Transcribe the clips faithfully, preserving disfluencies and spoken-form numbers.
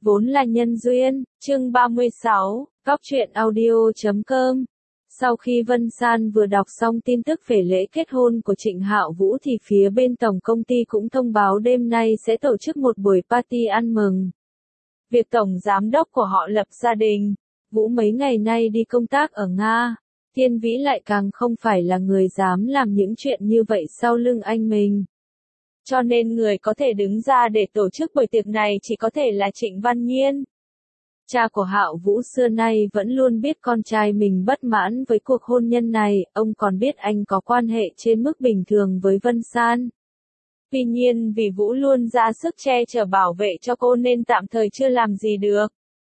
Vốn là nhân duyên, chương ba mươi sáu, góc truyện audio chấm com. Sau khi Vân San vừa đọc xong tin tức về lễ kết hôn của Trịnh Hạo Vũ thì phía bên tổng công ty cũng thông báo đêm nay sẽ tổ chức một buổi party ăn mừng. Việc tổng giám đốc của họ lập gia đình, Vũ mấy ngày nay đi công tác ở Nga, Thiên Vĩ lại càng không phải là người dám làm những chuyện như vậy sau lưng anh mình. Cho nên người có thể đứng ra để tổ chức buổi tiệc này chỉ có thể là Trịnh Văn Nhiên. Cha của Hạo Vũ xưa nay vẫn luôn biết con trai mình bất mãn với cuộc hôn nhân này, ông còn biết anh có quan hệ trên mức bình thường với Vân San. Tuy nhiên vì Vũ luôn ra sức che chở bảo vệ cho cô nên tạm thời chưa làm gì được.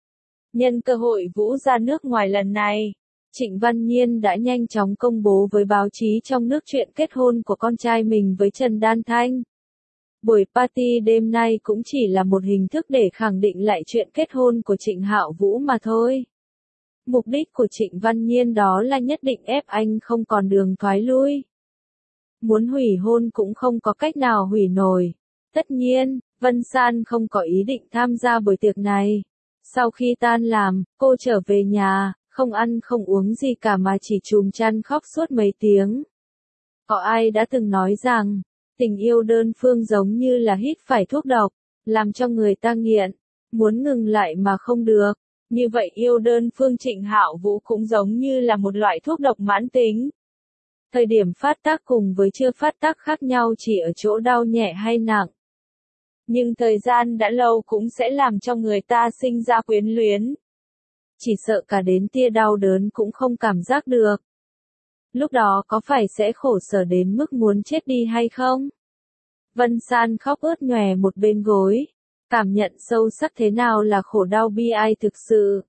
Nhân cơ hội Vũ ra nước ngoài lần này, Trịnh Văn Nhiên đã nhanh chóng công bố với báo chí trong nước chuyện kết hôn của con trai mình với Trần Đan Thanh. Buổi party đêm nay cũng chỉ là một hình thức để khẳng định lại chuyện kết hôn của Trịnh Hạo Vũ mà thôi. Mục đích của Trịnh Văn Nhiên đó là nhất định ép anh không còn đường thoái lui. Muốn hủy hôn cũng không có cách nào hủy nổi. Tất nhiên, Vân San không có ý định tham gia buổi tiệc này. Sau khi tan làm, cô trở về nhà, không ăn không uống gì cả mà chỉ trùm chăn khóc suốt mấy tiếng. Có ai đã từng nói rằng, tình yêu đơn phương giống như là hít phải thuốc độc, làm cho người ta nghiện, muốn ngừng lại mà không được. Như vậy yêu đơn phương Trịnh Hạo Vũ cũng giống như là một loại thuốc độc mãn tính. Thời điểm phát tác cùng với chưa phát tác khác nhau chỉ ở chỗ đau nhẹ hay nặng. Nhưng thời gian đã lâu cũng sẽ làm cho người ta sinh ra quyến luyến. Chỉ sợ cả đến tia đau đớn cũng không cảm giác được. Lúc đó có phải sẽ khổ sở đến mức muốn chết đi hay không? Vân San khóc ướt nhòe một bên gối, cảm nhận sâu sắc thế nào là khổ đau bi ai thực sự.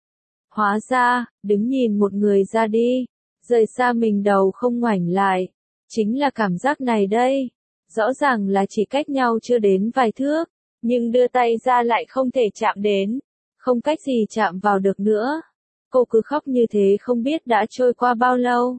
Hóa ra, đứng nhìn một người ra đi, rời xa mình đầu không ngoảnh lại, chính là cảm giác này đây. Rõ ràng là chỉ cách nhau chưa đến vài thước, nhưng đưa tay ra lại không thể chạm đến, không cách gì chạm vào được nữa. Cô cứ khóc như thế không biết đã trôi qua bao lâu.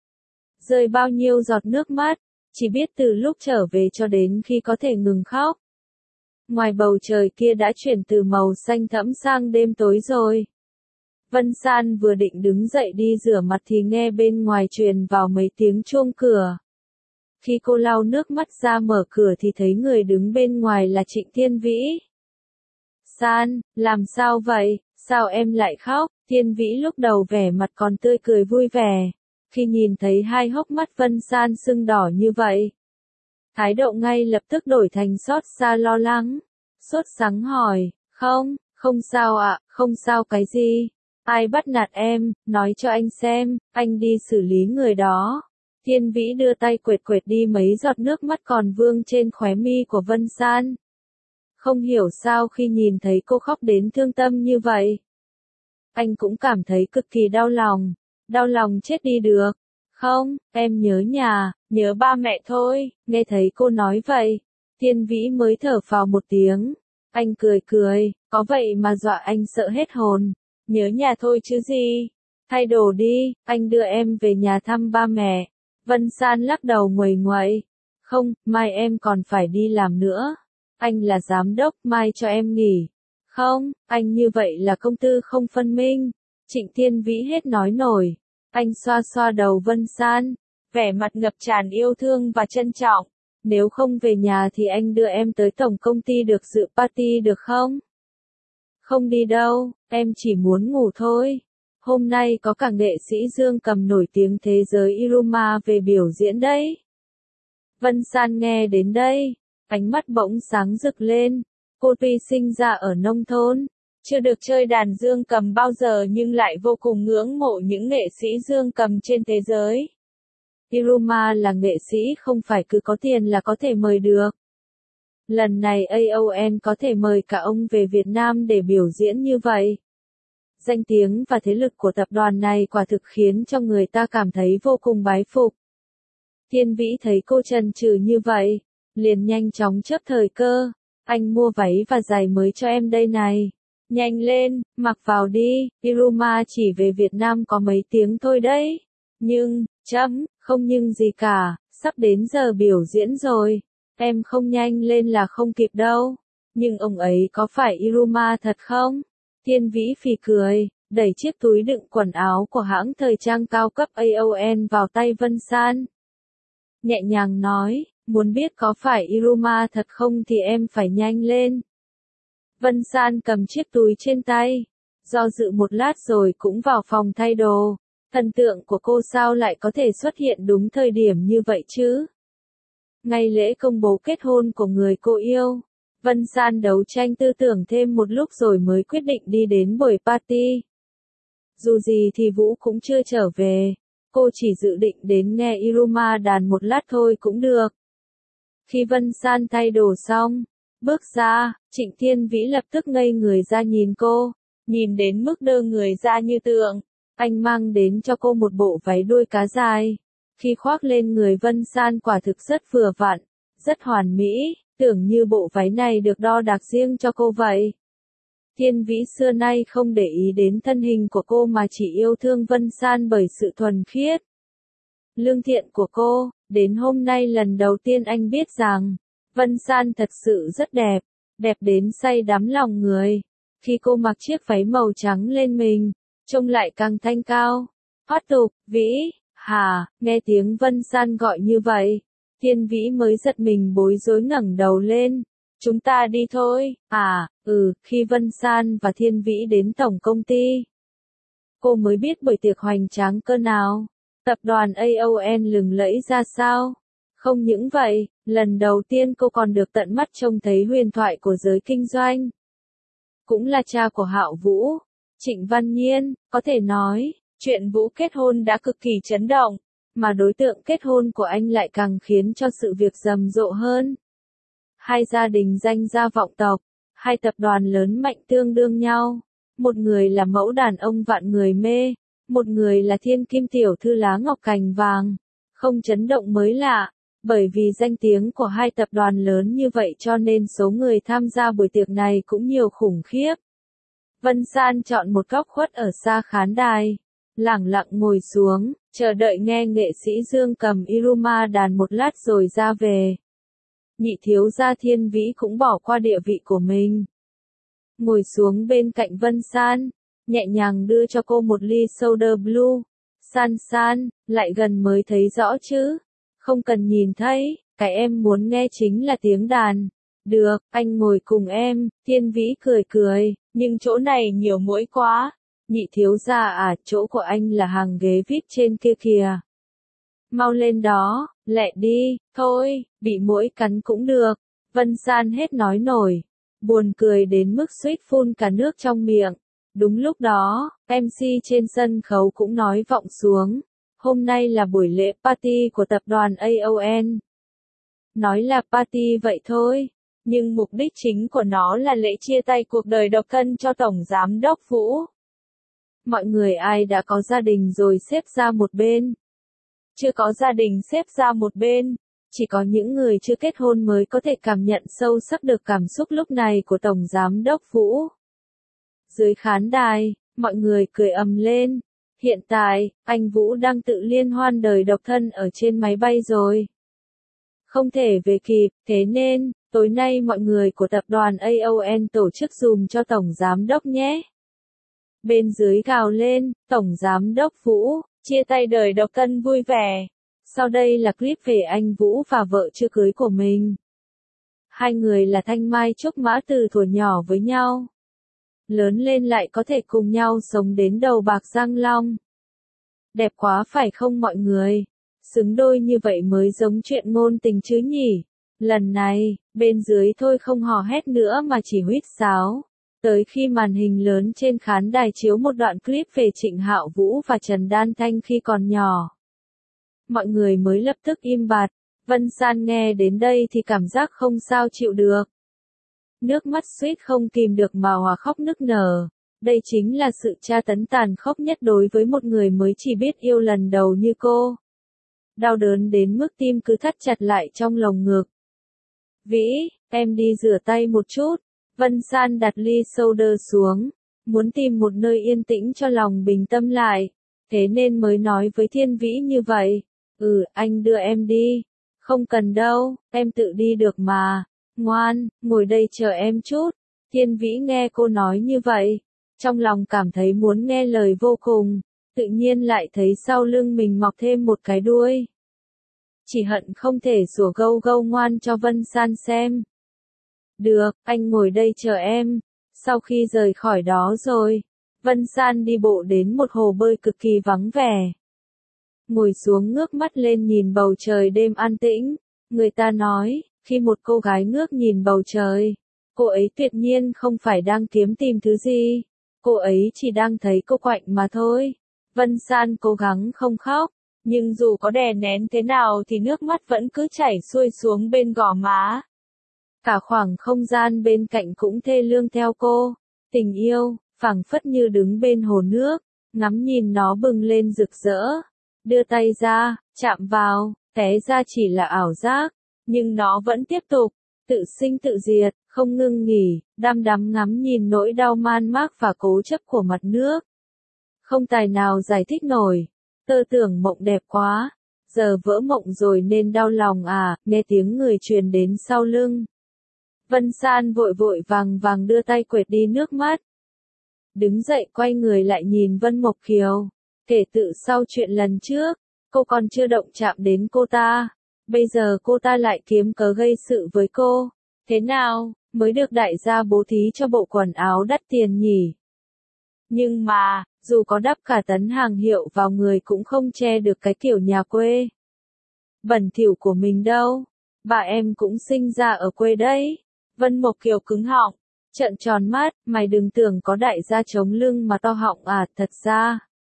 Rơi bao nhiêu giọt nước mắt, chỉ biết từ lúc trở về cho đến khi có thể ngừng khóc. Ngoài bầu trời kia đã chuyển từ màu xanh thẫm sang đêm tối rồi. Vân San vừa định đứng dậy đi rửa mặt thì nghe bên ngoài truyền vào mấy tiếng chuông cửa. Khi cô lau nước mắt ra mở cửa thì thấy người đứng bên ngoài là Trịnh Thiên Vĩ. San, làm sao vậy, sao em lại khóc? Thiên Vĩ lúc đầu vẻ mặt còn tươi cười vui vẻ. Khi nhìn thấy hai hốc mắt Vân San sưng đỏ như vậy, thái độ ngay lập tức đổi thành xót xa lo lắng. Sốt sắng hỏi, không, không sao ạ, không sao cái gì? Ai bắt nạt em, nói cho anh xem, anh đi xử lý người đó. Thiên Vĩ đưa tay quệt quệt đi mấy giọt nước mắt còn vương trên khóe mi của Vân San. Không hiểu sao khi nhìn thấy cô khóc đến thương tâm như vậy, anh cũng cảm thấy cực kỳ đau lòng. Đau lòng chết đi được. Không, em nhớ nhà, nhớ ba mẹ thôi. Nghe thấy cô nói vậy, Thiên Vĩ mới thở phào một tiếng. Anh cười cười, có vậy mà dọa anh sợ hết hồn. Nhớ nhà thôi chứ gì. Thay đồ đi, anh đưa em về nhà thăm ba mẹ. Vân San lắc đầu nguầy nguậy. Không, mai em còn phải đi làm nữa. Anh là giám đốc, mai cho em nghỉ. Không, anh như vậy là công tư không phân minh. Trịnh Thiên Vĩ hết nói nổi. Anh xoa xoa đầu Vân San, vẻ mặt ngập tràn yêu thương và trân trọng. Nếu không về nhà thì anh đưa em tới tổng công ty được dự party được không? Không đi đâu, em chỉ muốn ngủ thôi. Hôm nay có cả nghệ sĩ dương cầm nổi tiếng thế giới Iruma về biểu diễn đấy. Vân San nghe đến đây, ánh mắt bỗng sáng rực lên. Cô tuy sinh ra ở nông thôn, chưa được chơi đàn dương cầm bao giờ nhưng lại vô cùng ngưỡng mộ những nghệ sĩ dương cầm trên thế giới. Iruma là nghệ sĩ không phải cứ có tiền là có thể mời được. Lần này a o en có thể mời cả ông về Việt Nam để biểu diễn như vậy. Danh tiếng và thế lực của tập đoàn này quả thực khiến cho người ta cảm thấy vô cùng bái phục. Thiên Vĩ thấy cô chần chừ như vậy, liền nhanh chóng chớp thời cơ. Anh mua váy và giày mới cho em đây này. Nhanh lên, mặc vào đi, Iruma chỉ về Việt Nam có mấy tiếng thôi đấy. Nhưng, chấm, không nhưng gì cả, sắp đến giờ biểu diễn rồi. Em không nhanh lên là không kịp đâu. Nhưng ông ấy có phải Iruma thật không? Thiên Vĩ phì cười, đẩy chiếc túi đựng quần áo của hãng thời trang cao cấp a o en vào tay Vân San. Nhẹ nhàng nói, muốn biết có phải Iruma thật không thì em phải nhanh lên. Vân San cầm chiếc túi trên tay, do dự một lát rồi cũng vào phòng thay đồ. Thần tượng của cô sao lại có thể xuất hiện đúng thời điểm như vậy chứ? Ngày lễ công bố kết hôn của người cô yêu, Vân San đấu tranh tư tưởng thêm một lúc rồi mới quyết định đi đến buổi party. Dù gì thì Vũ cũng chưa trở về, cô chỉ dự định đến nghe Iruma đàn một lát thôi cũng được. Khi Vân San thay đồ xong, bước ra, Trịnh Thiên Vĩ lập tức ngây người ra nhìn cô, nhìn đến mức đơ người ra như tượng. Anh mang đến cho cô một bộ váy đuôi cá dài. Khi khoác lên người Vân San quả thực rất vừa vặn, rất hoàn mỹ, tưởng như bộ váy này được đo đạc riêng cho cô vậy. Thiên Vĩ xưa nay không để ý đến thân hình của cô mà chỉ yêu thương Vân San bởi sự thuần khiết, lương thiện của cô. Đến hôm nay lần đầu tiên anh biết rằng, Vân San thật sự rất đẹp, đẹp đến say đắm lòng người. Khi cô mặc chiếc váy màu trắng lên mình, trông lại càng thanh cao, thoát tục. Vĩ, hà, nghe tiếng Vân San gọi như vậy, Thiên Vĩ mới giật mình bối rối ngẩng đầu lên. Chúng ta đi thôi. À, ừ, khi Vân San và Thiên Vĩ đến tổng công ty, cô mới biết buổi tiệc hoành tráng cỡ nào, tập đoàn a o en lừng lẫy ra sao. Không những vậy, lần đầu tiên cô còn được tận mắt trông thấy huyền thoại của giới kinh doanh. Cũng là cha của Hạo Vũ, Trịnh Văn Nhiên. Có thể nói, chuyện Vũ kết hôn đã cực kỳ chấn động, mà đối tượng kết hôn của anh lại càng khiến cho sự việc rầm rộ hơn. Hai gia đình danh gia vọng tộc, hai tập đoàn lớn mạnh tương đương nhau. Một người là mẫu đàn ông vạn người mê, một người là thiên kim tiểu thư lá ngọc cành vàng. Không chấn động mới lạ, bởi vì danh tiếng của hai tập đoàn lớn như vậy cho nên số người tham gia buổi tiệc này cũng nhiều khủng khiếp. Vân San chọn một góc khuất ở xa khán đài, lẳng lặng ngồi xuống, chờ đợi nghe nghệ sĩ Dương cầm Iruma đàn một lát rồi ra về. Nhị thiếu gia Thiên Vĩ cũng bỏ qua địa vị của mình, ngồi xuống bên cạnh Vân San, nhẹ nhàng đưa cho cô một ly soda blue. San San, lại gần mới thấy rõ chứ. Không cần nhìn thấy, cái em muốn nghe chính là tiếng đàn. Được, anh ngồi cùng em. Thiên Vĩ cười cười, nhưng chỗ này nhiều muỗi quá. Nhị thiếu gia à, chỗ của anh là hàng ghế vi ai pi trên kia kìa. Mau lên đó, lẹ đi. Thôi, bị muỗi cắn cũng được. Vân San hết nói nổi, buồn cười đến mức suýt phun cả nước trong miệng. Đúng lúc đó, em xê trên sân khấu cũng nói vọng xuống. Hôm nay là buổi lễ party của tập đoàn a o en. Nói là party vậy thôi, nhưng mục đích chính của nó là lễ chia tay cuộc đời độc thân cho Tổng Giám đốc Vũ. Mọi người ai đã có gia đình rồi xếp ra một bên. Chưa có gia đình xếp ra một bên. Chỉ có những người chưa kết hôn mới có thể cảm nhận sâu sắc được cảm xúc lúc này của Tổng Giám đốc Vũ. Dưới khán đài, mọi người cười ầm lên. Hiện tại, anh Vũ đang tự liên hoan đời độc thân ở trên máy bay rồi. Không thể về kịp, thế nên, tối nay mọi người của tập đoàn a o en tổ chức dùm cho Tổng Giám đốc nhé. Bên dưới gào lên, Tổng Giám đốc Vũ, chia tay đời độc thân vui vẻ. Sau đây là clip về anh Vũ và vợ chưa cưới của mình. Hai người là thanh mai trúc mã từ thuở nhỏ với nhau. Lớn lên lại có thể cùng nhau sống đến đầu bạc răng long. Đẹp quá phải không mọi người? Xứng đôi như vậy mới giống chuyện ngôn tình chứ nhỉ? Lần này, bên dưới thôi không hò hét nữa mà chỉ huýt sáo. Tới khi màn hình lớn trên khán đài chiếu một đoạn clip về Trịnh Hạo Vũ và Trần Đan Thanh khi còn nhỏ, mọi người mới lập tức im bặt. Vân San nghe đến đây thì cảm giác không sao chịu được. Nước mắt suýt không kìm được mà hòa khóc nức nở. Đây chính là sự tra tấn tàn khốc nhất đối với một người mới chỉ biết yêu lần đầu như cô. Đau đớn đến mức tim cứ thắt chặt lại trong lồng ngực. Vĩ, em đi rửa tay một chút. Vân San đặt ly soda xuống, muốn tìm một nơi yên tĩnh cho lòng bình tâm lại. Thế nên mới nói với Thiên Vĩ như vậy. Ừ, anh đưa em đi. Không cần đâu, em tự đi được mà. Ngoan, ngồi đây chờ em chút. Thiên Vĩ nghe cô nói như vậy, trong lòng cảm thấy muốn nghe lời vô cùng, tự nhiên lại thấy sau lưng mình mọc thêm một cái đuôi. Chỉ hận không thể sủa gâu gâu ngoan cho Vân San xem. Được, anh ngồi đây chờ em. Sau khi rời khỏi đó rồi, Vân San đi bộ đến một hồ bơi cực kỳ vắng vẻ. Ngồi xuống ngước mắt lên nhìn bầu trời đêm an tĩnh, người ta nói, khi một cô gái ngước nhìn bầu trời, cô ấy tuyệt nhiên không phải đang kiếm tìm thứ gì, cô ấy chỉ đang thấy cô quạnh mà thôi. Vân San cố gắng không khóc, nhưng dù có đè nén thế nào thì nước mắt vẫn cứ chảy xuôi xuống bên gò má. Cả khoảng không gian bên cạnh cũng thê lương theo cô. Tình yêu, phảng phất như đứng bên hồ nước, ngắm nhìn nó bừng lên rực rỡ. Đưa tay ra, chạm vào, té ra chỉ là ảo giác, nhưng nó vẫn tiếp tục, tự sinh tự diệt, không ngưng nghỉ, đăm đắm ngắm nhìn nỗi đau man mác và cố chấp của mặt nước. Không tài nào giải thích nổi, tơ tưởng mộng đẹp quá, giờ vỡ mộng rồi nên đau lòng à, nghe tiếng người truyền đến sau lưng. Vân San vội vội vàng vàng đưa tay quệt đi nước mắt. Đứng dậy quay người lại nhìn Vân Mộc Kiều. Kể từ sau chuyện lần trước, cô còn chưa động chạm đến cô ta. Bây giờ cô ta lại kiếm cớ gây sự với cô. Thế nào, mới được đại gia bố thí cho bộ quần áo đắt tiền nhỉ? Nhưng mà, dù có đắp cả tấn hàng hiệu vào người cũng không che được cái kiểu nhà quê bẩn thỉu của mình đâu. Bà em cũng sinh ra ở quê đấy. Vân Mộc Kiều cứng họng, trợn tròn mắt, mày đừng tưởng có đại gia chống lưng mà to họng à, thật ra.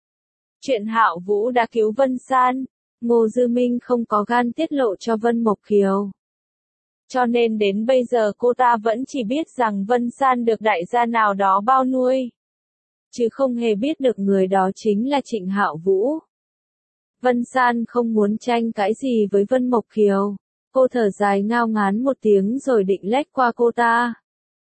Chuyện Hạo Vũ đã cứu Vân San, Ngô Dư Minh không có gan tiết lộ cho Vân Mộc Kiều. Cho nên đến bây giờ cô ta vẫn chỉ biết rằng Vân San được đại gia nào đó bao nuôi, chứ không hề biết được người đó chính là Trịnh Hạo Vũ. Vân San không muốn tranh cãi gì với Vân Mộc Kiều. Cô thở dài ngao ngán một tiếng rồi định lách qua cô ta.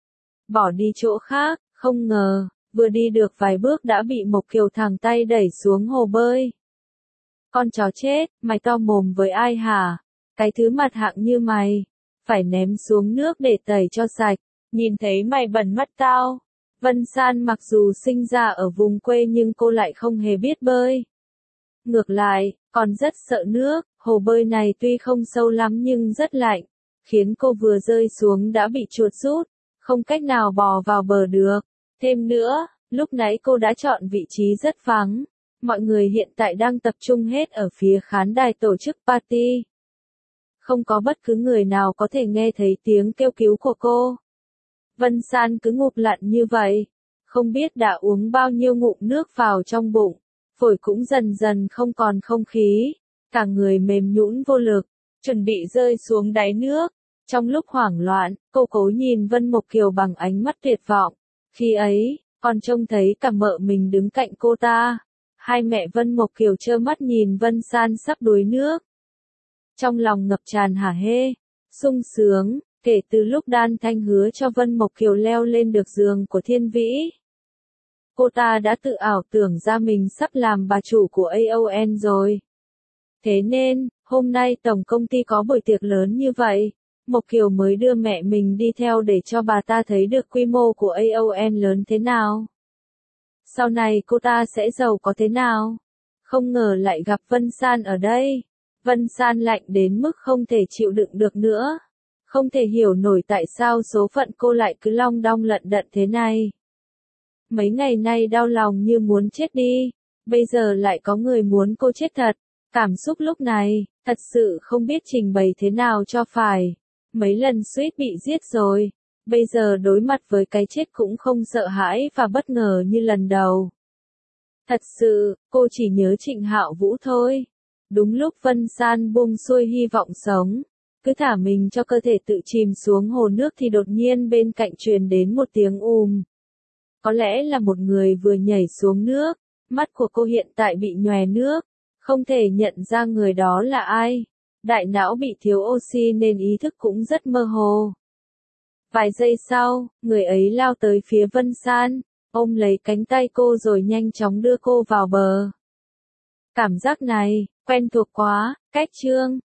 Bỏ đi chỗ khác, không ngờ, vừa đi được vài bước đã bị Mộc Kiều thẳng tay đẩy xuống hồ bơi. Con chó chết, mày to mồm với ai hả? Cái thứ mặt hạng như mày, phải ném xuống nước để tẩy cho sạch, nhìn thấy mày bẩn mắt tao. Vân San mặc dù sinh ra ở vùng quê nhưng cô lại không hề biết bơi. Ngược lại, còn rất sợ nước, hồ bơi này tuy không sâu lắm nhưng rất lạnh, khiến cô vừa rơi xuống đã bị chuột rút, không cách nào bò vào bờ được. Thêm nữa, lúc nãy cô đã chọn vị trí rất vắng, mọi người hiện tại đang tập trung hết ở phía khán đài tổ chức party. Không có bất cứ người nào có thể nghe thấy tiếng kêu cứu của cô. Vân San cứ ngụp lặn như vậy, không biết đã uống bao nhiêu ngụm nước vào trong bụng, phổi cũng dần dần không còn không khí, cả người mềm nhũn vô lực, chuẩn bị rơi xuống đáy nước. Trong lúc hoảng loạn, cô cố nhìn Vân Mộc Kiều bằng ánh mắt tuyệt vọng. Khi ấy, còn trông thấy cả mợ mình đứng cạnh cô ta. Hai mẹ Vân Mộc Kiều trơ mắt nhìn Vân San sắp đuối nước. Trong lòng ngập tràn hả hê, sung sướng, kể từ lúc Đan Thanh hứa cho Vân Mộc Kiều leo lên được giường của Thiên Vĩ. Cô ta đã tự ảo tưởng ra mình sắp làm bà chủ của a o en rồi. Thế nên, hôm nay tổng công ty có buổi tiệc lớn như vậy, Mộc Kiều mới đưa mẹ mình đi theo để cho bà ta thấy được quy mô của a o en lớn thế nào. Sau này cô ta sẽ giàu có thế nào. Không ngờ lại gặp Vân San ở đây. Vân San lạnh đến mức không thể chịu đựng được nữa. Không thể hiểu nổi tại sao số phận cô lại cứ long đong lận đận thế này. Mấy ngày nay đau lòng như muốn chết đi, bây giờ lại có người muốn cô chết thật. Cảm xúc lúc này, thật sự không biết trình bày thế nào cho phải. Mấy lần suýt bị giết rồi, bây giờ đối mặt với cái chết cũng không sợ hãi và bất ngờ như lần đầu. Thật sự, cô chỉ nhớ Trịnh Hạo Vũ thôi. Đúng lúc Vân San buông xuôi hy vọng sống, cứ thả mình cho cơ thể tự chìm xuống hồ nước thì đột nhiên bên cạnh truyền đến một tiếng ùm. Có lẽ là một người vừa nhảy xuống nước, mắt của cô hiện tại bị nhòe nước, không thể nhận ra người đó là ai. Đại não bị thiếu oxy nên ý thức cũng rất mơ hồ. Vài giây sau, người ấy lao tới phía Vân San, ôm lấy cánh tay cô rồi nhanh chóng đưa cô vào bờ. Cảm giác này, quen thuộc quá, cách chương.